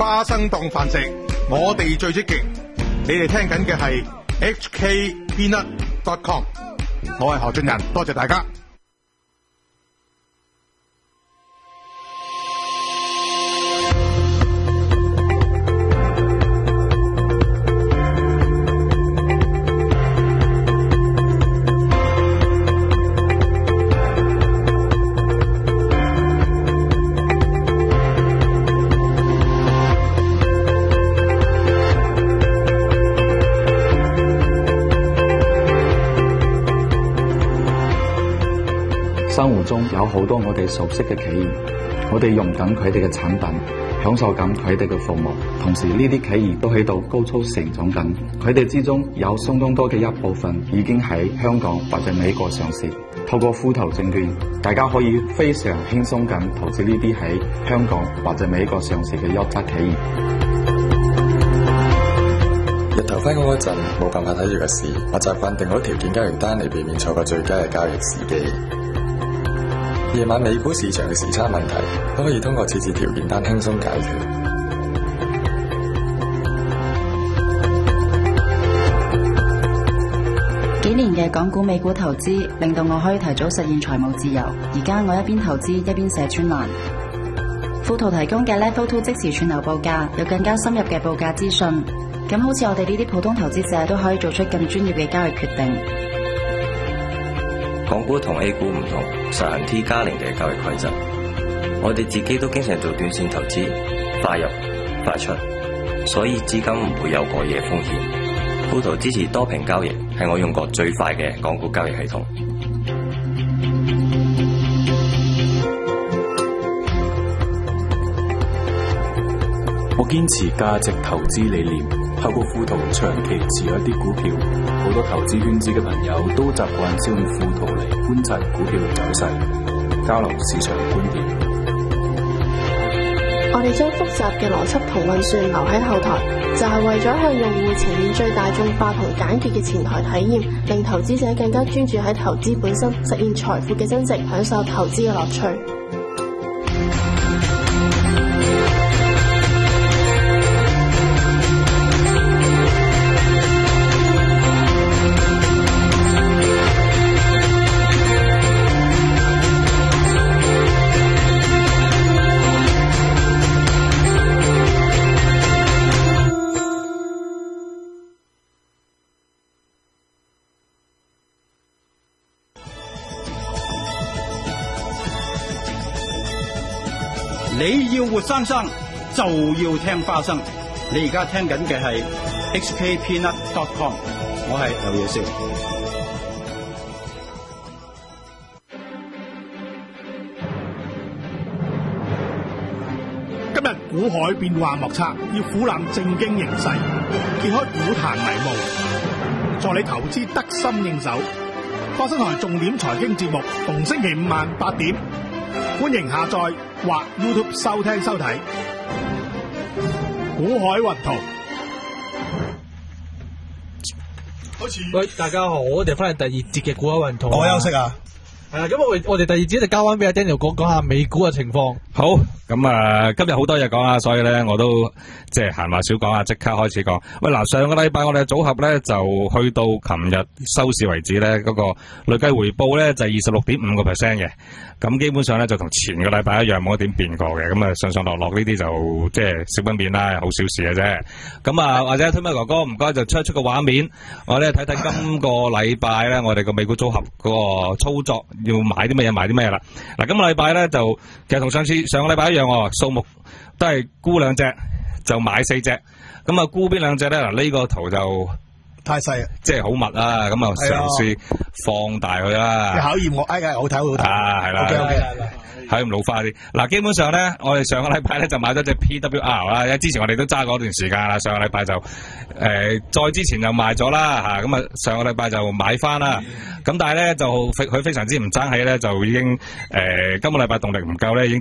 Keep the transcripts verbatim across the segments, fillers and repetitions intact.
花生檔飯食，我哋最積極。你哋聽緊嘅係 H K Peanut dot com， 我係何俊仁，多謝大家。 生活中有好多我哋熟悉嘅企業，我哋用緊佢哋嘅產品，享受緊佢哋嘅服務，同時呢啲企業都喺度高速成長緊，佢哋之中有相當多嘅一部分已經喺香港或者美國上市。透過富途證券，大家可以非常輕鬆咁投資呢啲喺香港或者美國上市嘅優質企業。 日頭翻工嗰陣冇辦法睇住個市，我習慣定好條件交易單嚟避免錯過最佳嘅交易時機。夜晚美股市場嘅時差問題都可以通過設置條件單輕鬆解決。 幾年嘅港股美股投資令到我可以提早實現財務自由。而家我一邊投資一邊寫專欄。富途提供嘅 Level Two 即時串流報價，有更加深入嘅報價資訊。咁好似我哋呢啲普通投資者都可以做出更專業嘅交易決定。 港股同 A 股唔同，實行 T 加零嘅交易規則。我哋自己都經常做短線投資，快入快出，所以資金唔會有過夜風險。富途支持多屏交易，係我用過最快嘅港股交易系統。 我堅持價值投資理念，透過富途長期持有一啲股票。好多投資圈子嘅朋友都習慣使用富途嚟觀察股票嘅走勢，交流市場觀點。 我哋將複雜嘅邏輯同運算留喺後台，就係為咗向用戶呈現最大眾化同簡潔嘅前台體驗，令投資者更加專注喺投資本身，實現財富嘅增值，享受投資嘅樂趣。 你要活生生就要聽花生。你而家聽緊嘅係 H K Peanut dot com， 我係劉野少。 今日股海變幻莫測，要俯覽正經形勢，揭開股壇迷霧，助你投資得心應手。花生台重點財經節目，逢星期五晚八點，歡迎下載或 YouTube 收聽收睇。股海雲圖。 喂，大家好，我哋翻嚟第二節嘅股海雲圖。 我休息啊。 係啦，咁我我哋第二節就交翻俾阿 Daniel 講講下美股嘅情況。 好，咁啊，今日好多嘢講啊，所以咧我都即係閒話少講啊，即刻開始講。喂，嗱，上個禮拜我哋嘅組合咧就去到琴日收市為止咧，嗰個累計回報咧就係二十六點五個 percent 嘅。咁基本上咧就同前個禮拜一樣，冇一點變過嘅。咁啊上上落落呢啲就即係小分變啦，好小事嘅啫。咁啊或者推咩哥哥唔該就出一出個畫面，我哋睇睇今個禮拜咧我哋個美股組合嗰個操作要買啲乜嘢買啲乜嘢啦。嗱，今個禮拜咧就其實同上次上個禮拜一樣喎，數目都係沽兩隻就買四隻。咁啊沽邊兩隻咧？嗱，呢個圖就太細啊， 即係好密啊，咁啊嘗試放大佢啦。 考驗我，哎呀，好睇好睇啊，係啦 ，OK OK， 係咁老花啲。嗱，基本上咧，我哋上個禮拜咧就買咗隻 P W R 啦，因為之前我哋都揸過一段時間啦。上個禮拜就誒、呃，再之前就賣咗啦嚇，咁啊上個禮拜就買翻啦。咁但係咧就佢非常之唔爭氣咧，就已經誒、呃、今個禮拜動力唔夠咧，已經跌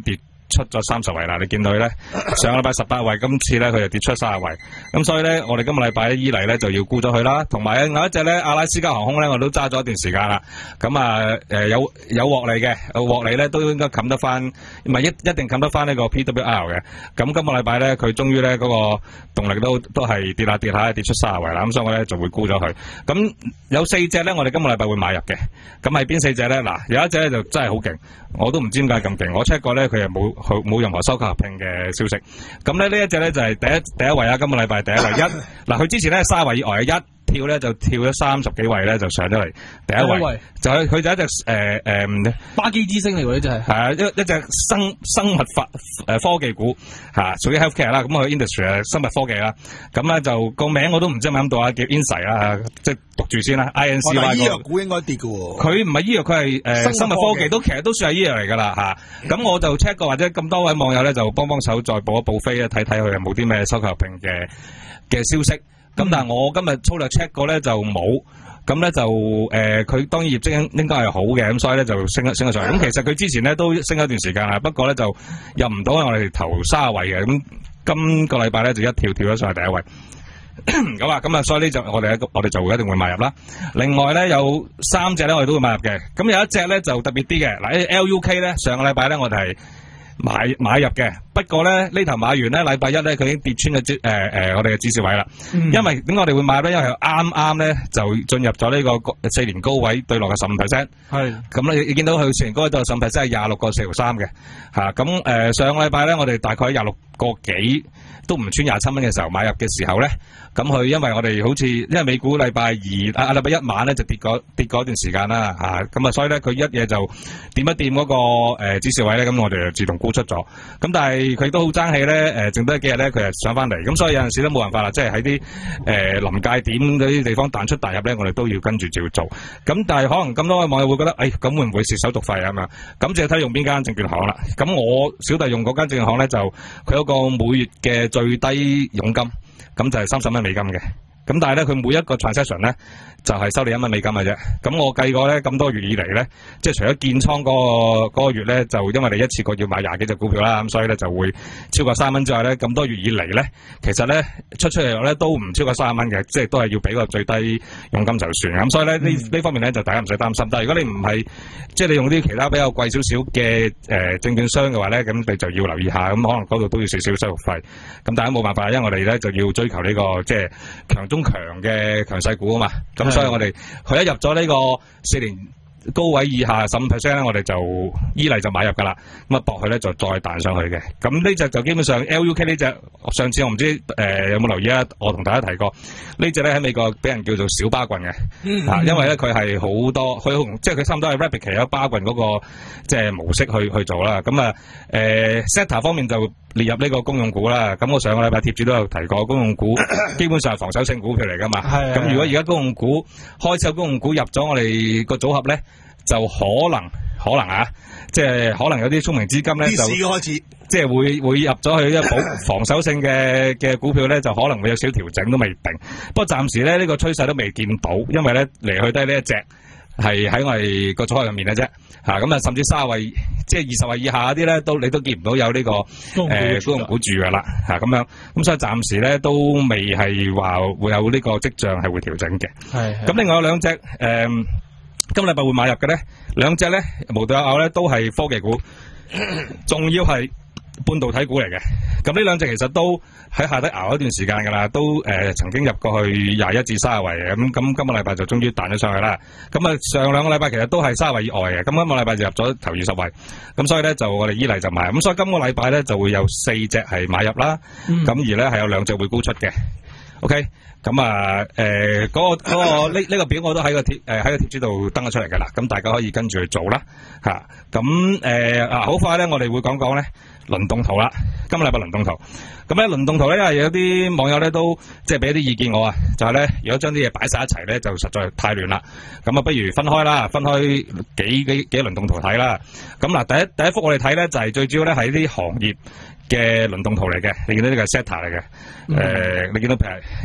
出咗三十位啦。你見到咧，上個禮拜十八位，今次咧佢就跌出三十位。咁所以咧，我哋今個禮拜依嚟咧就要沽咗佢啦。同埋另外一隻咧，阿拉斯加航空咧，我都揸咗一段時間啦。咁啊誒有有獲利嘅，獲利咧都應該冚得翻，唔係一一定冚得翻呢個 P W R 嘅。咁今個禮拜咧，佢終於咧嗰個動力都都係跌下跌下跌出三十位啦。咁所以我咧就會沽咗佢。咁有四隻咧，我哋今個禮拜會買入嘅。咁係邊四隻咧？嗱，有一隻咧就真係好勁，我都唔知點解咁勁。我 check 過咧，佢係冇冇任何收購合併嘅消息。咁咧呢一隻咧就係第一第一位啊！今個禮拜第一位一嗱，佢之前咧三十位以外一跳咧就跳咗三十幾位咧就上咗嚟第一位，位就係佢就一隻誒誒巴基之星嚟喎，呢隻係係啊一一隻生生物發誒科技股嚇，屬於 healthcare 啦，咁佢 industry 啊生物科技啦，咁咧就個名我都唔知係咪諗到啊，叫 Insight 啦，即係讀住先啦 ，I N C Y。 醫藥股應該跌嘅喎。 佢唔係醫藥，佢係誒生物科技，都其實都算係醫藥嚟㗎啦嚇。咁我就 check 過，或者咁多位網友咧就幫幫手再報一報飛咧，睇睇佢有冇啲咩收購合併嘅嘅消息。咁、嗯、但係我今日粗略 check 過咧就冇，咁咧就誒佢、呃、當然業績應應該係好嘅，咁所以咧就升咗升咗上嚟。咁其實佢之前咧都升咗一段時間啦，不過咧就入唔到我哋頭卅位嘅。咁今個禮拜咧就一跳跳咗上去第一位。咁啊，咁啊，所以呢就我哋我哋就一定會買入啦。另外咧有三隻咧我哋都會買入嘅。咁有一隻咧就特別啲嘅，嗱 L U K 咧上個禮拜咧我哋係買買入嘅，不過咧呢頭買完咧，禮拜一咧佢已經跌穿咗誒誒我哋嘅指示位啦。嗯、因為點解我哋會買咧？因為啱啱咧就進入咗呢個四年高位對落嘅十五 percent。係。咁咧你見到佢四年高位對落十五 percent 係廿六個四毫三嘅嚇。咁誒、呃、上個禮拜咧我哋大概廿六個幾都唔穿廿七蚊嘅時候買入嘅時候咧，咁佢因為我哋好似因為美股禮拜二啊禮拜一晚咧就跌嗰跌嗰段時間啦嚇，咁啊所以咧佢一嘢就掂一掂嗰、那個誒、呃、指示位咧，咁我哋就自動沽出咗。咁但係佢都好爭氣咧，誒剩多幾日咧佢又上翻嚟，咁所以有陣時都冇辦法啦，即係喺啲誒臨界點嗰啲地方彈出彈入咧，我哋都要跟住照做。咁但係可能咁多位網友會覺得，誒咁會唔會蝕手續費啊嘛？咁就睇用邊間證券行啦。咁我小弟用嗰間證券行咧就佢有個每月嘅最低佣金，咁就係三十蚊美金嘅。咁但係咧，佢每一個 transaction 咧就係、是、收你一蚊美金嘅啫。咁我計過咧，咁多月以嚟咧，即係除咗建倉嗰、那個那個月咧，就因為你一次過要買廿幾隻股票啦，咁所以咧就會超過三蚊之外咧，咁多月以嚟咧，其實咧出出嚟咧都唔超過三十蚊嘅，即係都係要俾個最低佣金就算。咁所以咧呢呢、嗯、方面咧就大家唔使擔心。但係如果你唔係即係你用啲其他比較貴少少嘅誒證券商嘅話咧，咁你就要留意下，咁可能嗰度都要少少手續費。咁大家冇辦法，因為我哋咧就要追求呢、這個即係強中強嘅強勢股啊嘛，咁所以我哋佢一入咗呢個四年高位以下十五 percent 咧，我哋就依嚟就買入噶啦，咁啊搏佢咧就再彈上去嘅。咁呢隻就基本上 L U K 呢隻，上次我唔知誒、呃、有冇留意啊？我同大家提過呢隻咧喺美國俾人叫做小巴棍嘅，嗯嗯、因為咧佢係好多，佢即係佢差唔多係 replicate 有巴棍嗰、那個即係模式去去做啦。咁啊誒 sector 方面就列入呢個公用股啦。咁我上個禮拜貼住都有提過，公用股基本上係防守性股票嚟噶嘛。咁如果而家公用股開始有公用股入咗我哋個組合咧，就可能可能啊，即係可能有啲聰明資金咧就開始，即係會會入咗去一保防守性嘅嘅股票咧，就可能會有少少調整都未定。不過暫時咧呢、這個趨勢都未見到，因為咧嚟去都係呢一隻係喺我哋個組合入面嘅啫。吓咁啊，甚至卅位即係二十位以下嗰啲咧，都你都見唔到有呢、這個誒公用股住噶啦吓咁樣。咁所以暫時咧都未係話會有呢個跡象係會調整嘅。係咁，另外有兩隻誒。呃今禮拜會買入嘅咧，兩隻咧無獨有偶咧都係科技股，仲要係半導體股嚟嘅。咁呢兩隻其實都喺下底熬一段時間噶啦，都誒、呃、曾經入過去廿一至三十位嘅。咁咁今個禮拜就終於彈咗上去啦。咁啊上兩個禮拜其實都係三十位以外嘅。咁今個禮拜就入咗頭二十位。咁所以咧就我哋依嚟就買。咁所以今個禮拜咧就會有四隻係買入啦。咁、嗯、而咧係有兩隻會沽出嘅。OK。咁啊，誒、呃，嗰、那個嗰、那個呢呢、這個表我都喺個貼誒喺個貼紙度登咗出嚟噶啦，咁大家可以跟住去做啦，吓、啊，咁誒啊，好快咧，我哋會講講咧輪動圖啦，今個禮拜輪動圖，咁咧輪動圖咧，因為有啲網友咧都即係俾一啲意見我啊，就係、是、咧如果將啲嘢擺晒一齊咧，就實在太亂啦，咁啊不如分開啦，分開幾幾幾輪動圖睇啦，咁嗱第一第一幅我哋睇咧就係、是、最主要咧係啲行業嘅輪動圖嚟嘅，你見到呢個係 sector 嚟嘅，誒、嗯呃，你見到譬如呢啲呢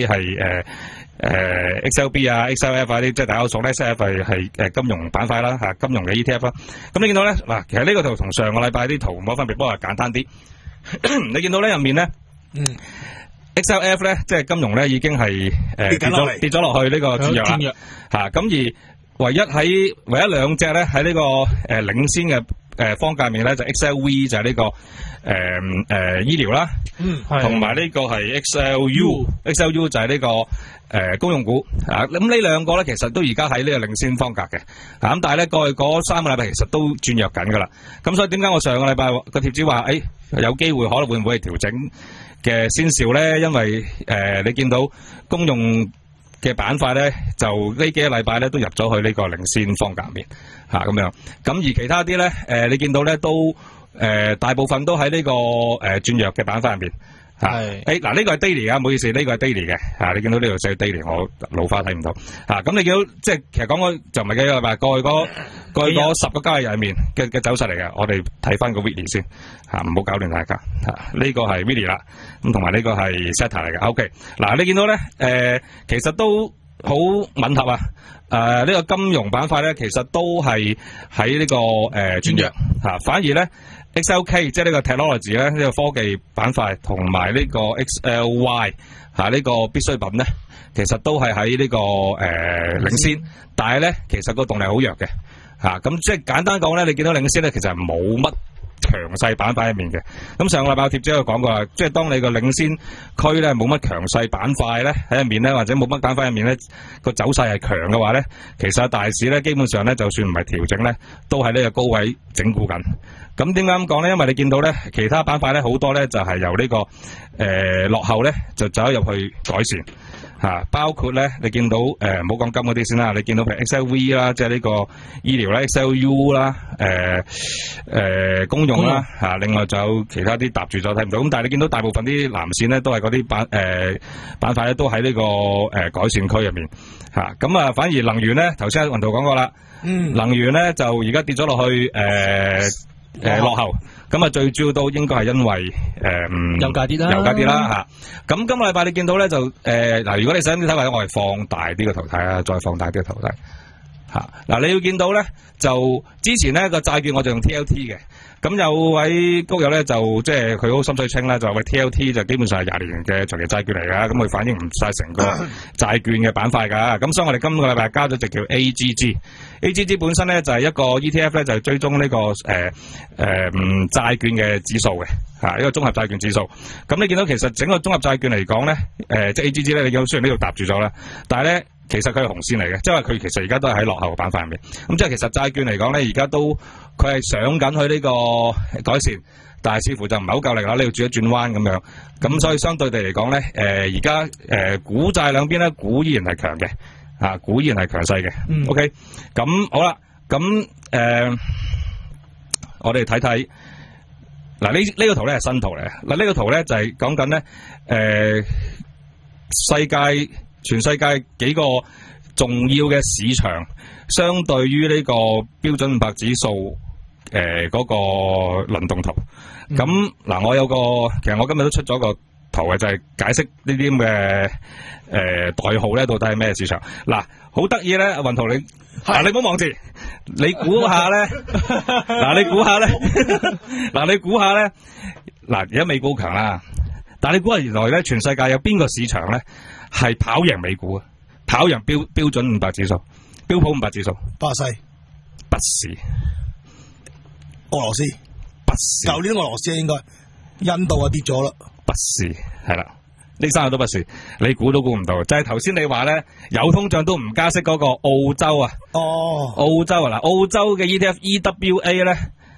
啲係誒誒 X L B 啊、X L F 啊啲，即係大家熟咧 ，X L F 係係誒金融板塊啦嚇，金融嘅 E T F 啦。咁你見到咧嗱，其實呢個圖同上個禮拜啲圖冇分別，不過係簡單啲。你見到咧入面咧，嗯 ，X L F 咧即係金融咧已經係誒、呃、跌咗跌咗落去呢個轉弱啦嚇。咁而唯一喺唯一兩隻咧喺呢個誒、呃、領先嘅。誒，方界面咧就 X L V 就係呢、這個誒誒、呃呃、醫療啦，嗯，同埋呢個係 X L U，X L U 就係呢、這個誒、呃、公用股啊。咁呢兩個咧其實都而家喺呢個領先方格嘅，啊咁但係咧過去嗰三個禮拜其實都轉弱緊噶啦。咁所以點解我上個禮拜個貼紙話誒有機會可能會唔會係調整嘅先兆咧？因為誒、呃、你見到公用嘅板塊咧，就呢幾個禮拜咧都入咗去呢個領先方格面嚇咁樣，咁而其他啲咧，誒、呃、你見到咧都誒、呃、大部分都喺呢、這個誒、呃、轉弱嘅板塊入面嚇。係誒嗱呢個係 daily 啊，唔好意思，呢、這個係 daily 嘅嚇、啊。你見到呢度寫 daily，我老花睇唔到嚇。咁、啊、你見到即係其實講開就唔係幾個禮拜，過去嗰過去嗰十個交易日入面嘅嘅走勢嚟嘅。我哋睇翻個 weekly 先嚇，唔、啊、好搞亂大家嚇。呢、啊這個係 weekly 啦，咁同埋呢個係 setter 嚟嘅。OK，嗱、啊、你見到咧誒、呃，其實都好吻合啊！誒、呃，呢、這個金融板塊咧，其實都係喺呢個誒轉弱吓，反而咧 X L K 即係呢個 technology 咧，呢、這個科技板塊同埋呢個 X L Y 吓、啊、呢、這個必需品咧，其實都係喺呢個誒、呃、領先，但係咧其實個動力好弱嘅吓，咁、啊、即係簡單講咧，你見到領先咧，其實係冇乜強勢板塊入面嘅。咁上個禮拜貼紙有講過啦，即係當你個領先區咧冇乜強勢板塊咧喺入面咧，或者冇乜板塊入面咧個走勢係強嘅話咧，其實大市咧基本上咧就算唔係調整咧，都喺呢個高位整固緊。咁點解咁講咧？因為你見到咧其他板塊咧好多咧就係、是、由呢、這個誒、呃、落後咧就走入去改善。吓，包括咧，你見到誒，唔好講金嗰啲先啦，你見到譬如 X L V 啦，即係呢個醫療啦 ,X L U 啦，誒誒公用啦，吓，另外仲有其他啲搭住咗睇唔到，咁但係你見到大部分啲藍線咧，都係嗰啲板誒板塊咧，都喺呢個誒改善區入面，吓，咁啊，反而能源咧，頭先阿雲圖講過啦，嗯，能源咧就而家跌咗落去誒誒落後。咁啊，最主要都應該係因為誒，嗯，油價跌啦，油價跌啦嚇。咁今個禮拜你見到咧就誒嗱、呃，如果你想啲睇法，我係放大啲個圖睇啊，再放大啲個圖睇嚇。嗱、啊，你要見到咧，就之前咧個債券我就用 T L T 嘅。咁有位高友咧就即係佢好心水清啦，就話喂 T L T 就基本上係廿年嘅長期債券嚟㗎，咁佢反映唔晒成個債券嘅板塊㗎。咁所以我哋今個禮拜加咗隻叫 A G G。A G G 本身咧就係一個 E T F 咧，就係追蹤呢、這個誒誒嗯債券嘅指數嘅嚇，一個綜合債券指數。咁你見到其實整個綜合債券嚟講咧，誒、呃、即係 A G G 咧，你見到雖然呢度搭住咗啦，但係咧其實佢係紅線嚟嘅，即係話佢其實而家都係喺落後嘅板塊入面。咁即係其實債券嚟講咧，而家都佢係上緊去呢個改善，但係似乎就唔係好夠力啦，你要轉一轉彎咁樣。咁所以相對地嚟講咧，誒而家誒股債兩邊咧，股依然係強嘅。啊，股依然係強勢嘅。嗯、OK，咁好啦，咁誒、呃，我哋睇睇嗱呢呢個圖咧係新圖嚟嘅。嗱、這、呢個圖咧就係講緊咧誒世界全世界幾個重要嘅市場，相對於呢個標準五百指數誒嗰、呃那個輪動圖。咁嗱、嗯呃，我有個其實我今日都出咗個圖嘅，就係、是、解釋呢啲咁嘅誒代號咧，到底係咩市場？嗱，好得意咧，阿雲圖你嗱，你唔好望住，你估下咧，嗱，你估下咧，嗱，你估下咧，嗱，而家美股強啦，但係你估下原來咧，全世界有邊個市場咧係跑贏美股啊？跑贏標標準五百指數、標普五百指數？ 巴西？ 不是， 俄羅斯？ 不是， 舊年俄羅斯應該，印度啊跌咗啦。 不是，係啦，呢三個都不是，你估都估唔到，就係頭先你話咧有通脹都唔加息嗰個澳洲啊，哦，澳洲啊嗱，澳洲嘅 E T F E W A 咧，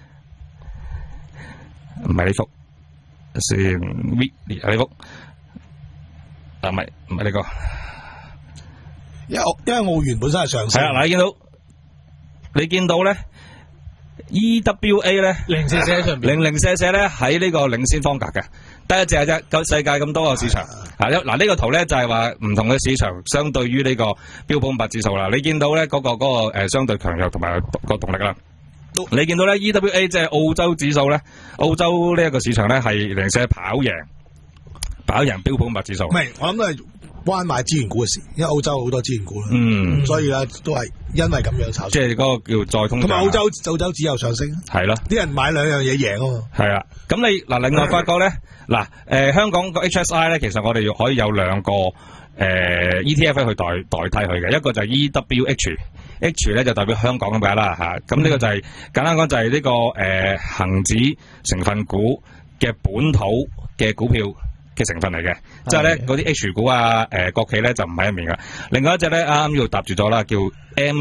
唔係呢幅，先 V 呢幅，啊唔係唔係呢個， 因為因為澳元本身係上升， 係啦嗱，你見到你見到咧 E W A 咧零舍舍上邊，零零舍舍咧喺呢個領先方格嘅。得一隻啫，世界咁多個市場，啊，嗱呢個圖咧就係話唔同嘅市場相對於呢個標普五百指數啦。你見到咧嗰個嗰個誒相對強弱同埋個動力啦。你見到咧 E W A 即係澳洲指數咧，澳洲呢一個市場咧係零舍跑贏，跑跑贏標普五百指數。 唔係，我諗都係關買資源股嘅事，因為澳洲好多資源股啦。 嗯， 所以咧都係因為咁樣炒。 即係嗰個叫再通脹。 同埋澳洲澳洲指又上升。係咯。啲人買兩樣嘢贏啊嘛。係啊，咁你嗱另外發覺咧，嗱誒香港個 H S I 咧，其實我哋可以有兩個誒 E T F 去代代替佢嘅，一個就係 E W H。H 咧就代表香港咁解啦嚇，咁呢個就係、是、簡單講就係呢、這個誒恆、呃、指成分股嘅本土嘅股票嘅成分嚟嘅，即係咧嗰啲 H 股啊誒、呃、國企咧就唔喺入面嘅。另外一隻咧啱啱呢度搭住咗啦，叫 M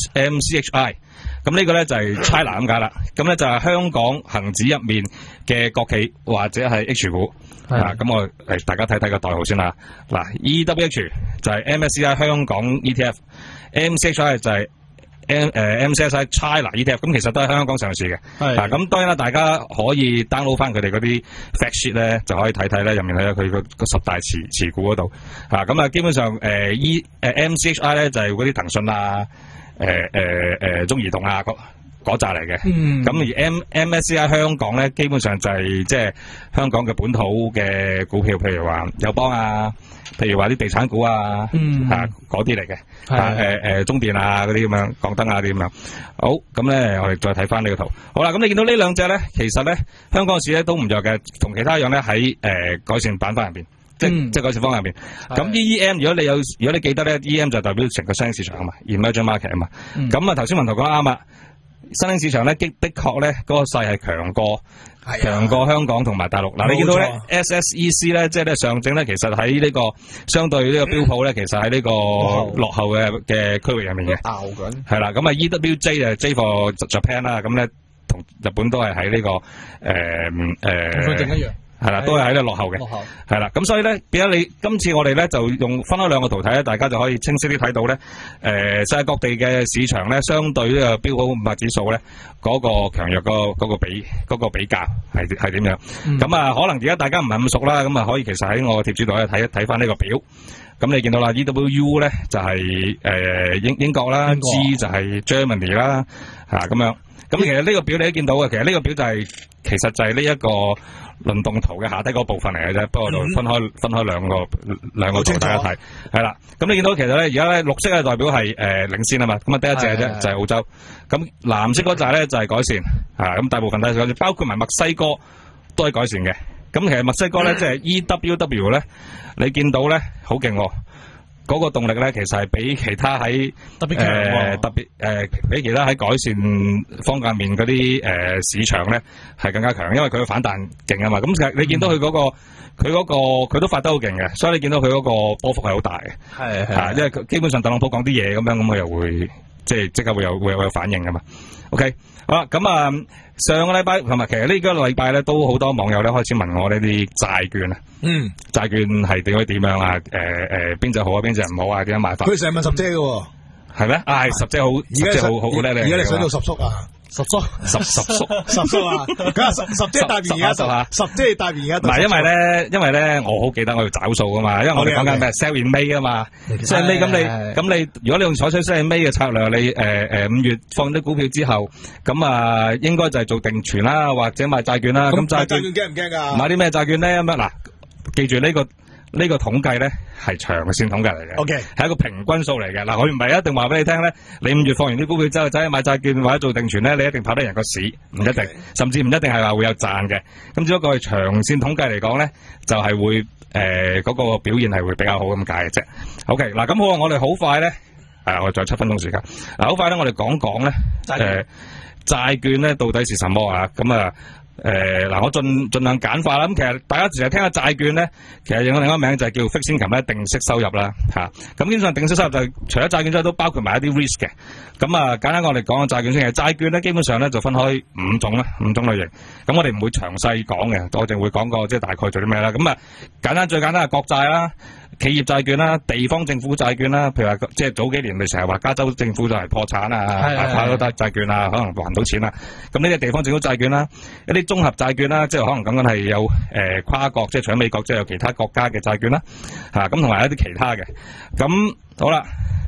M C H I， 咁呢個咧就係 China 咁解啦，咁咧就係香港恆指入面嘅國企或者係 H 股。啊，咁我誒大家睇睇個代號先啦。嗱 ，E W H 就係 M S C I 香港 E T F，M C H I 就係 M 誒 M C S I China E T F， 咁其實都係香港上市嘅。係。啊，咁當然啦，大家可以 download 翻佢哋嗰啲 fact sheet 咧，就可以睇睇咧，入面睇下佢個個十大持持股嗰度。啊，咁啊，基本上誒 E 誒 M C H I 咧就係嗰啲騰訊啊，誒誒誒中移動啊嗰扎嚟嘅，咁、嗯、而 M M S C I 香港咧，基本上就係即係香港嘅本土嘅股票，譬如話友邦啊，譬如話啲地產股啊，嗯、啊嗰啲嚟嘅，啊誒誒中電啊嗰啲咁樣，港燈啊啲咁樣。好，咁咧我哋再睇翻呢個圖。好啦，咁你見到呢兩隻咧，其實咧香港市咧都唔弱嘅，同其他一樣咧喺誒改善板塊入邊，即係、嗯、即係改善方向入邊。咁 E E M 如果你有，如果你記得咧 ，E E M 就代表成個新興市場啊嘛 ，emerging market 啊嘛。咁啊頭先文圖講啱啊。新興市場咧，的的確咧，嗰個勢係強過強過香港同埋大陸。嗱，你見到咧 S S E C 咧，即係咧上證咧，其實喺呢個相對呢個標普咧，其實喺呢個落後嘅嘅區域入面嘅。拗緊。係啦，咁啊 E W J 就 J for Japan 啦，咁咧同日本都係喺呢個誒誒。同上證一樣。係啦，都係喺度落後嘅，係啦，咁所以咧，變咗你今次我哋咧就用分開兩個圖睇咧，大家就可以清晰啲睇到咧，誒、呃，世界各地嘅市場咧，相對呢個標普五百指數咧，嗰、那個強弱、那個嗰個比嗰、那個比較係係點樣？咁、嗯、啊，可能而家大家唔係咁熟啦，咁啊，可以其實喺我貼紙度咧睇一睇翻呢個表，咁你見到啦 ，E W U 咧就係、是、誒、呃、英英國啦 ，G 就係 Germany 啦，吓咁樣，咁其實呢個表你都見到嘅，其實呢個表就係、是、其實就係呢一個。輪動圖嘅下低嗰部分嚟嘅啫，不過就分開、嗯、分開兩個兩個圖大家睇，係啦。咁你見到其實咧，而家咧綠色嘅代表係誒、呃、領先啊嘛，咁啊得一隻嘅啫，就係澳洲。咁藍色嗰隻咧就係改善，啊咁大部分都係改善，包括埋墨西哥都係改善嘅。咁其實墨西哥咧即係 E W W 咧，你見到咧好勁喎。嗰、那個動力咧，其實係比其他喺特別強、呃，特別誒、呃、比其他喺改善方界面嗰啲誒市場咧係更加強，因為佢嘅反彈勁啊嘛。咁其實你見到佢嗰、那個佢嗰、嗯那個佢都發得好勁嘅，所以你見到佢嗰個波幅係好大嘅。係係、啊，因為基本上特朗普講啲嘢咁樣，咁佢又會即係即刻會有會有會有反應噶嘛。OK， 好啦，咁啊上個禮拜同埋其實呢個禮拜咧都好多網友咧開始問我呢啲債券啊。嗯，債券係點樣點樣啊？誒、呃、誒，邊隻好啊？邊隻唔好啊？點樣買法？ 佢成日問十姐嘅，係咩？啊，係十姐好，而家好好叻咧。而家你想做十叔啊？十叔，十十叔，十叔啊！梗係十十姐大便而家啊！十姐大便而家。唔係，因為咧，因為咧，我好記得我要找數噶嘛，因為我哋講緊咩 sell in May 啊嘛 ，sell in May 咁你咁你，如果你用採取 sell in May 嘅策略，你誒誒五月放啲股票之後，咁啊應該就係做定存啦，或者買債券啦。咁債券驚唔驚噶？買啲咩債券咧？咁樣嗱。記住呢、這個呢、這個統計咧係長線統計嚟嘅， OK 係一個平均數嚟嘅。嗱，我唔係一定話俾你聽咧，你五月放完啲股票之後走去買債券或者做定存咧，你一定跑得贏個市，唔一定，okay. 甚至唔一定係話會有賺嘅。咁只不過係長線統計嚟講咧，就係、是、會誒嗰、呃那個表現係會比較好咁解嘅啫。OK， 嗱咁好啊，我哋好快咧，誒我仲有七分鐘時間，嗱好快咧，我哋講講咧誒債券咧到底是什麼啊？咁啊。誒、呃，嗱，我盡盡量簡化啦。咁其實大家成日聽下債券咧，其實有另一個名就係叫 fixed income 咧，定息收入啦，吓、啊。咁基本上定息收入就除咗債券之外，都包括埋一啲 risk 嘅。咁啊，簡單我哋講下債券先。債券咧，基本上咧就分開五種啦，五種類型。咁我哋唔會詳細講嘅，我淨會講個即係大概做啲咩啦。咁啊，簡單最簡單係國債啦。企業債券啦，地方政府債券啦，譬如話即係早幾年咪成日話加州政府就係破產啊，派咗債債券啊，可能還唔到錢啦。咁呢啲地方政府債券啦，一啲綜合債券啦，即係可能講緊係有誒、呃、跨國，即係除咗美國，即係有其他國家嘅債券啦，吓咁同埋一啲其他嘅。咁好啦，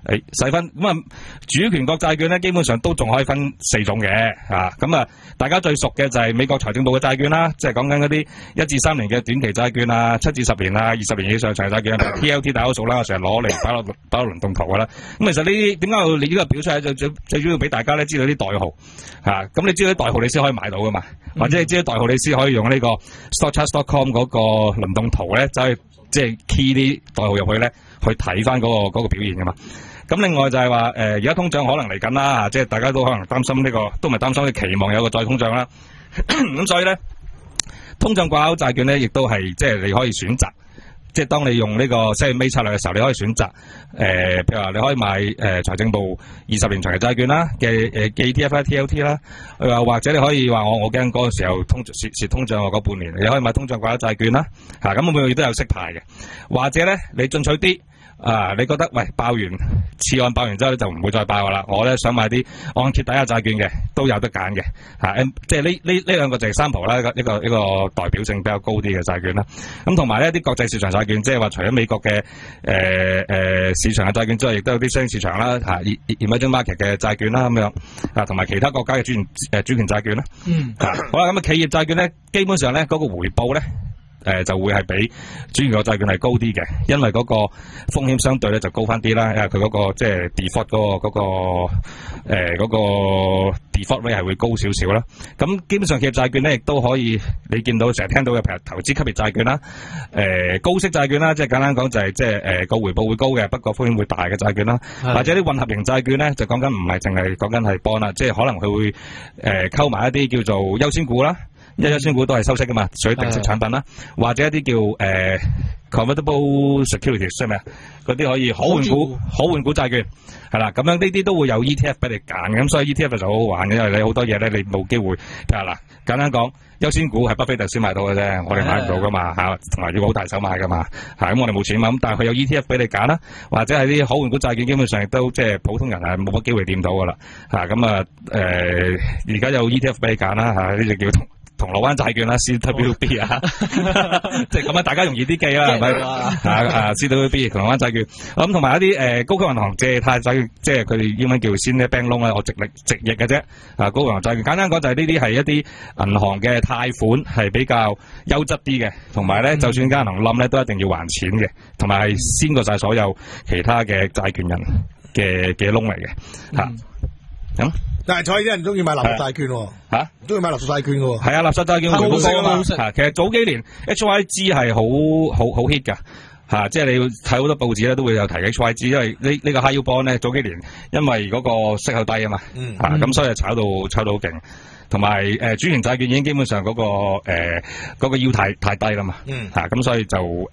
誒細分咁啊，主權國債券咧基本上都仲可以分四種嘅啊，咁啊大家最熟嘅就係美國財政部嘅債券啦，即係講緊嗰啲一至三年嘅短期債券啊，七至十年啊，二十年以上長債券啊 ，T L T 大多數啦，我成日攞嚟擺落擺落輪動圖噶啦。咁其實呢啲點解我你呢個表出嚟最最最主要俾大家咧知道啲代號嚇，咁、啊、你知道啲代號你先可以買到噶嘛，嗯、或者你知道代號你先可以用呢個 stockcharts dot com 嗰個輪動圖咧，走去即係 key 啲代號入去咧，去睇翻嗰個嗰個表現噶嘛。咁另外就係話誒，而家通脹可能嚟緊啦，即係大家都可能擔心呢、這個，都唔係擔心，期望有個再通脹啦。咁所以咧，通脹掛鈎債券咧，亦都係即係你可以選擇，即係當你用呢個息尾策略嘅時候，你可以選擇誒、呃，譬如話你可以買誒財、呃、政部二十年長期債券啦嘅誒嘅 E T F 啦、T L T 啦，又或者你可以話我我驚嗰個時候通蝕蝕通脹嗰半年，你可以買通脹掛鈎債券啦，嚇咁每個月都有息派嘅，或者咧你進取啲。啊！你覺得喂爆完次按爆完之後咧就唔會再爆噶啦，我咧想買啲按揭抵押債券嘅都有得揀嘅嚇，即係呢呢呢兩個就係sample啦，一個一個代表性比較高啲嘅債券啦。咁同埋呢啲國際市場債券，即係話除咗美國嘅誒誒市場嘅債券之外，亦都有啲商業市場啦嚇，emerging market 嘅債券啦咁樣啊，同埋其他國家嘅主權誒主權債券啦。嗯。啊，好啦，咁啊企業債券咧，基本上咧嗰個回報咧。誒、呃、就會係比主權國債券係高啲嘅，因為嗰個風險相對咧就高翻啲啦，因為佢嗰、那個即係 default 嗰、那個嗰、那個誒、呃那個 default rate 係會高少少啦。咁基本上企業債券咧亦都可以，你見到成日聽到嘅譬如投資級別債券啦，誒、呃、高息債券啦，即係簡單講就係即係誒個回報會高嘅，不過風險會大嘅債券啦，或者啲混合型債券咧就講緊唔係淨係講緊係 bond 啦，即係可能佢會誒溝埋一啲叫做優先股啦。一優先股都係收息噶嘛，屬於定息產品啦，或者一啲叫誒、呃、convertible securities 即係咩啊？嗰啲可以可換股、可換股債券係啦，咁樣呢啲都會有 E T F 俾你揀，咁所以 E T F 就好好玩嘅，因為你好多嘢咧你冇機會。譬如嗱，簡單講，優先股係巴菲特先買到嘅啫，我哋買唔到噶嘛嚇，同埋要好大手買噶嘛嚇，咁我哋冇錢嘛，咁但係佢有 E T F 俾你揀啦，或者係啲可換股債券，基本上亦都即係普通人係冇乜機會掂到噶啦嚇，咁啊誒而家有 E T F 俾你揀啦嚇，呢隻叫同。銅鑼灣債券啦 ，C W B 啊，即係咁啊，大家容易啲記啦，係咪啊？啊 ，C W B 銅鑼灣債券，咁同埋一啲誒、呃、高級銀行借貸債券，即係佢哋英文叫 Senior Bank Loan 啦，我直力直譯嘅啫。啊，高級銀行債券簡單講就係呢啲係一啲銀行嘅貸款係比較優質啲嘅，同埋咧就算間銀行冧咧都一定要還錢嘅，同埋係先過晒所有其他嘅債權人嘅嘅窿嚟嘅嚇。咁、嗯。 但係彩啲人中意買垃圾債券喎，嚇，中意買垃圾債券嘅喎。係啊， 垃圾債券回報高啊嘛。嚇，其實早幾年 H Y G 係好好好 hit 㗎，嚇，即係你要睇好多報紙咧都會有提 H Y G， 因為呢呢個 high yield bond 咧早幾年因為嗰個息口低啊嘛，嚇，咁所以炒到炒到好勁。同埋誒主權債券已經基本上嗰、那個誒嗰、呃那個腰太太低啦嘛，嚇，咁所以就誒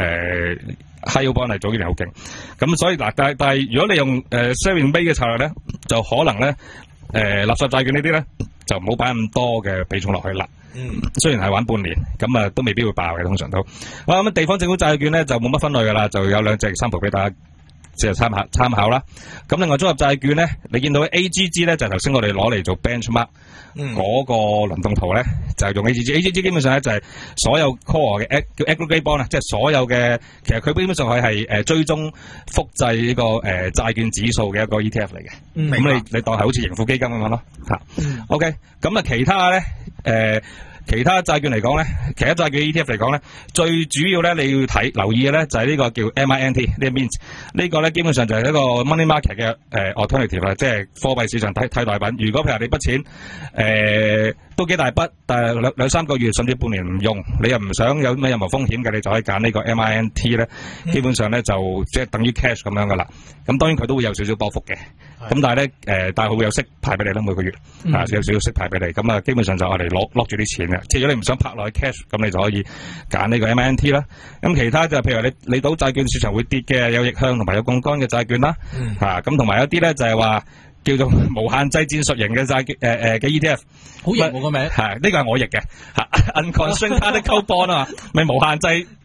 high yield bond 係早幾年好勁。咁所以嗱，但係但係如果你用誒 saving base 嘅策略咧，就可能咧。誒、呃，垃圾債券呢啲咧就唔好擺咁多嘅比重落去啦。嗯，雖然係玩半年，咁啊都未必會爆嘅，通常都。好咁地方政府債券咧就冇乜分類噶啦，就有兩隻三圖俾大家即係參考參考啦。咁另外綜合債券咧，你見到 A G G 咧就係頭先我哋攞嚟做 benchmark 嗰、嗯、個輪動圖咧，就係用 A G G。A G G 基本上咧就係所有 core 嘅叫 aggregate bond 啊，即係所有嘅，其實佢基本上佢係誒追蹤複製呢、這個誒債、呃、券指數嘅一個 E T F 嚟嘅。咁、嗯、你你當係好似盈富基金咁樣咯嚇。嗯、OK，咁啊其他咧誒。呃其他債券嚟講咧，其他債券 E T F 嚟講咧，最主要咧你要睇留意嘅咧就係呢個叫 M I N T 呢個 mint 呢個咧基本上就係一個 money market 嘅誒 alternative 啦，即係貨幣市場替替代品。如果譬如你筆錢誒、呃、都幾大筆，但係兩兩三個月甚至半年唔用，你又唔想有咩任何風險嘅，你就可以揀呢個 M I N T 咧。基本上咧就即係等於 cash 咁樣噶啦。咁當然佢都會有少少波幅嘅，咁但係咧誒，但係佢會有息派俾你啦，每個月啊有少少息派俾你。咁啊基本上就我哋攞攞住啲錢。即係如果你唔想拍落去 cash，咁你就可以揀呢個 M I N T 啦。咁其他就譬如話你你賭債券市場會跌嘅，有逆向同埋有槓桿嘅債券啦。嚇咁同埋有啲咧就係話叫做無限制戰術型嘅債券誒誒嘅 E T F。好型喎個名。係呢個係我譯嘅嚇 ，unconstrained callable bond 啊嘛，咪無限制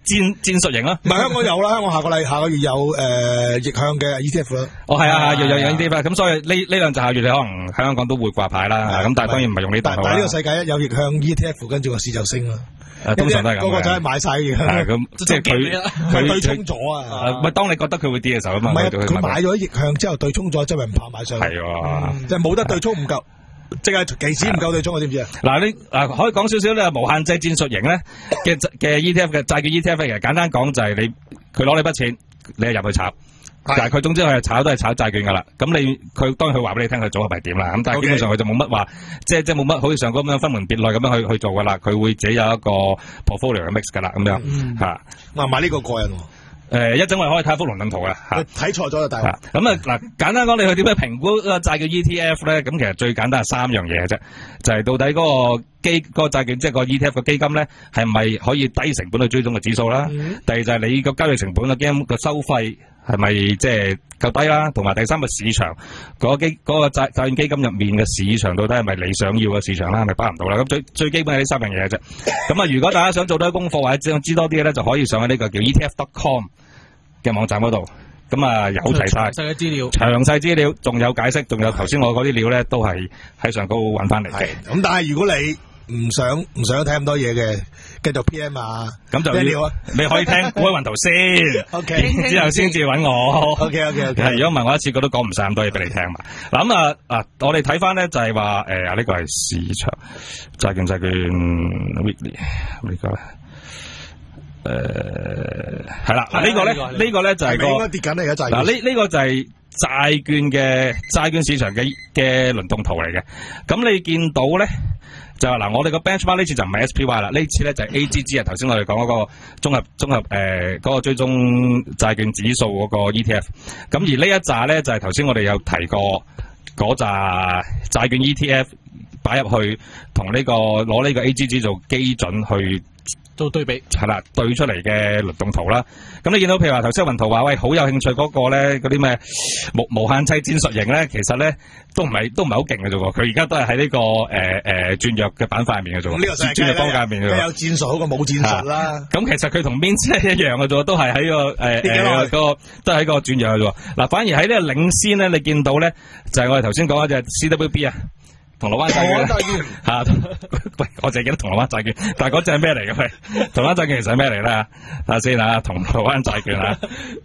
戰戰術型咯。 唔係香港有啦，香港下個禮下個月有誒逆向嘅 E T F 啦。 哦，係啊，又有有 E T F，咁所以呢呢兩隻下月你可能喺香港都會掛牌啦。咁但係當然唔係用呢檔號啦。 但係呢個世界一有逆向 E T F， 跟住個市就升啦。 誒，通常都係咁嘅。 個個就係買晒嘅。係咁，即係佢佢對沖咗啊！ 唔係，當你覺得佢會跌嘅時候啊嘛。 唔係，佢買咗逆向之後對沖咗，真係唔怕買上。 係喎， 即係冇得對沖唔夠。即係期指唔夠對沖，我知唔知啊？ 嗱，你嗱可以講少少咧，無限制戰術型咧嘅嘅 E T F 嘅債券 E T F 其實簡單講就係你佢攞你筆錢，你係入去炒，但係佢總之佢係炒都係炒債券噶啦。咁你佢當然佢話俾你聽佢組合係點啦。咁但係基本上佢就冇乜話，即係即係冇乜好似上嗰咁樣分門別類咁樣去去做噶啦。佢會自己有一個 portfolio 嘅 mix 噶啦，咁樣吓。 哇，買呢個過癮。 誒，一陣我哋可以睇幅輪動圖嘅吓， 睇錯咗就大鑊。 咁啊嗱，簡單講，你去點樣評估個債券 E T F 咧？咁其實最簡單係三樣嘢嘅啫，就係到底嗰個基嗰個債券即係個 E T F 嘅基金咧，係咪可以低成本去追蹤嘅指數啦？第二就係你個交易成本嘅基金個收費係咪即係夠低啦？同埋第三個市場嗰個基嗰個債債券基金入面嘅市場到底係咪你想要嘅市場啦？係咪包含到啦？咁最最基本係呢三樣嘢嘅啫。咁啊，如果大家想做多啲功課或者想知多啲嘅咧，就可以上去呢個叫 E T F dot com 嘅網站嗰度，咁啊有齊晒詳細嘅資料， 詳細資料，仲有解釋，仲有頭先我嗰啲料咧，都係喺上高揾翻嚟嘅。 咁但係如果你唔想唔想睇咁多嘢嘅，繼續 P M 啊， 咁就要啊，你可以聽股海雲圖先，OK， 之後先至揾我。OK OK OK。係，如果唔係我一次過都講唔晒咁多嘢俾你聽嘛。嗱咁啊啊，我哋睇翻咧就係話誒啊呢個係市場債券債券 weekly 呢個咧。誒，係啦，嗱呢個咧，呢個咧就係個應該跌緊嚟嘅債券。 嗱呢呢個就係債券嘅債券市場嘅嘅輪動圖嚟嘅。咁你見到咧就係嗱，我哋個 benchmark 呢次就唔係 S P Y 啦，呢次咧就係 A G G 啊。頭先我哋講嗰個綜合綜合誒嗰個追蹤債券指數嗰個 E T F。咁而呢一紮咧就係頭先我哋有提過嗰紮債券 E T F 擺入去，同呢個攞呢個 A G G 做基準去。 做對比係啦，對出嚟嘅輪動圖啦。咁你見到譬如話頭先雲圖話喂，好有興趣嗰個咧，嗰啲咩無無限制戰術型咧，其實咧都唔係都唔係好勁嘅啫喎。佢而家都係喺呢個誒誒轉弱嘅板塊入面嘅啫喎。 呢個世界轉弱方界入面嘅。 有戰術好過冇戰術啦。咁其實佢同 Mint 一樣嘅啫喎，都係喺個誒誒個都係喺個轉弱嘅啫喎。嗱，反而喺呢個領先咧，你見到咧就係我哋頭先講嗰隻 C W B 啊。銅鑼灣債券吓，喂，我淨係記得銅鑼灣債券，但係嗰隻係咩嚟嘅？喂，銅鑼灣債券其實係咩嚟咧？睇下先啊，銅鑼灣債券啊，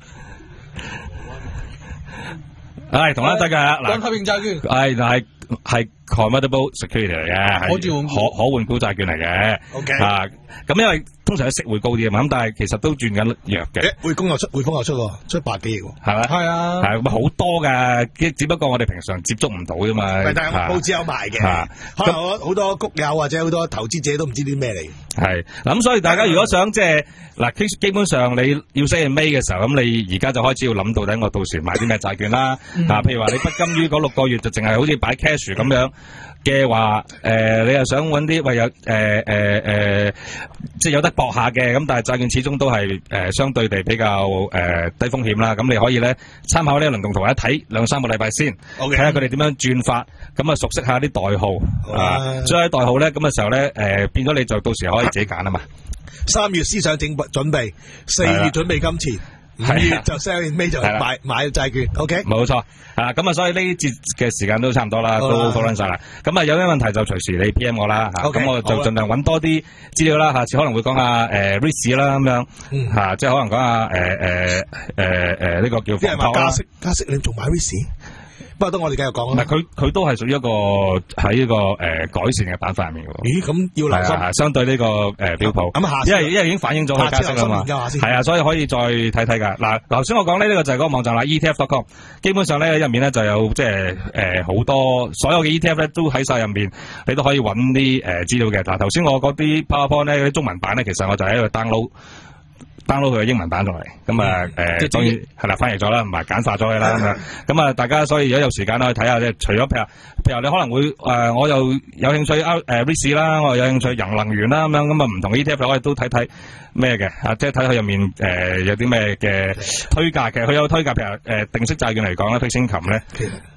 係銅鑼灣債券啊，嗱， 太平債券係係係 convertible security 嚟嘅，係可可換股債券嚟嘅。 OK 啊，咁因為通常息會高啲啊嘛，咁但係其實都轉緊弱嘅。 匯豐又出，匯豐又出喎，出百幾億喎， 係咪？ 係啊， 係咁好多噶，只不過我哋平常接觸唔到啫嘛。 但係報紙有賣嘅，可能好好多谷友或者好多投資者都唔知啲咩嚟。 係嗱，咁所以大家如果想即係嗱，基本上你要 say in May 嘅時候，咁你而家就開始要諗到底我到時買啲咩債券啦。啊，譬如話你不甘於嗰六個月就淨係好似擺 cash 咁樣嘅話，誒，你又想揾啲喂有誒誒誒，即係有得搏下嘅，咁但係債券始終都係誒相對地比較誒低風險啦。咁你可以咧參考呢個輪動圖，一睇兩三個禮拜先，睇下佢哋點樣轉法，咁啊熟悉下啲代號啊，所以喺代號咧咁嘅時候咧，誒變咗你就到時可以自己揀啊嘛。 三月思想整準備，四月準備金錢。五月就 sell 尾就買買債券 ，OK？ 冇錯，啊咁啊，所以呢節嘅時間都差唔多啦，都討論晒啦。咁啊，有咩問題就隨時你 P M 我啦，吓咁我就盡量揾多啲資料啦。下次可能會講下誒 risk 啦，咁樣吓，即係可能講下誒誒誒誒呢個叫防破啦。加息加息，你仲買 risk？不過都我哋繼續講啦。 唔係佢佢都係屬於一個喺呢個誒改善嘅板塊入面嘅。 咦？咁要留心。 相對呢個誒標普。咁下因為因為已經反映咗佢加息啦嘛。係啊，所以可以再睇睇㗎。嗱，頭先我講呢呢個就係嗰個網站啦 ，E T F dot com。基本上咧入面咧就有即係誒好多所有嘅 E T F 咧都喺晒入面，你都可以揾啲誒資料嘅。嗱，頭先我嗰啲 PowerPoint 咧啲中文版咧，其實我就喺度 download。download 佢嘅英文版落嚟，咁啊誒，當然係啦，翻譯咗啦，唔係簡化咗嘅啦，咁啊，咁啊，大家所以如果有時間可以睇下，即係除咗譬如譬如你可能會誒，我又有興趣誒 risk 啦，我又有興趣人能源啦，咁樣咁啊，唔同 E T F 可以都睇睇咩嘅啊，即係睇佢入面誒有啲咩嘅推介嘅，佢有推介譬如誒定息債券嚟講咧，fixed income咧。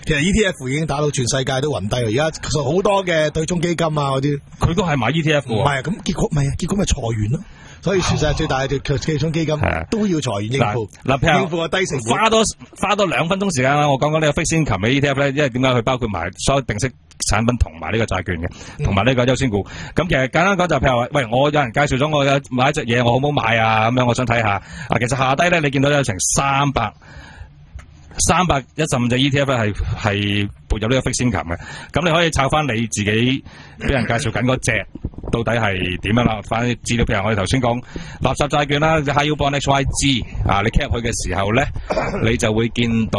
其實 E T F 已經打到全世界都暈低啦，而家其實好多嘅對沖基金啊嗰啲， 佢都係買 E T F 喎。 唔係啊，咁結果唔係啊，結果咪裁員咯。所以全世界最大嘅對沖基金都要裁員應付， 嗱，譬如應付個低成本。 花多花多兩分鐘時間啦，我講講呢個 fixed income 嘅 E T F 咧，因為點解佢包括埋所有定息產品同埋呢個債券嘅，同埋呢個優先股。咁其實簡單講就譬如話，喂，我有人介紹咗我有買一隻嘢，我好唔好買啊？咁樣我想睇下。啊，其實下低咧，你見到有成三百。三百一十五隻 E T F 咧係係撥入呢個 fixed income 嘅，咁你可以抄翻你自己俾人介紹緊嗰隻到底係點樣啦？翻啲資料，譬如我哋頭先講垃圾債券啦 ，High Yield Bond X Y G 啊，你 cap 佢嘅時候咧，你就會見到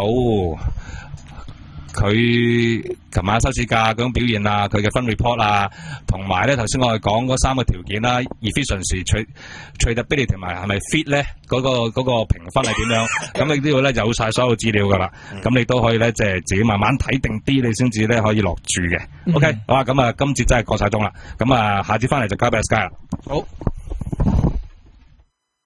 佢琴晚收市價嗰種表現啊，佢嘅分 report 啊，同埋咧頭先我哋講嗰三個條件啦 ，efficiency、tradability 同埋係咪 fit 咧？嗰、那個嗰、那個評分係點樣？咁你呢度咧有晒所有資料噶啦，咁你都可以咧即係自己慢慢睇定啲，你先至咧可以落注嘅。OK，好啊，咁啊今節真係過晒鐘啦，咁啊下節翻嚟就交俾阿 Sky 啦。 好。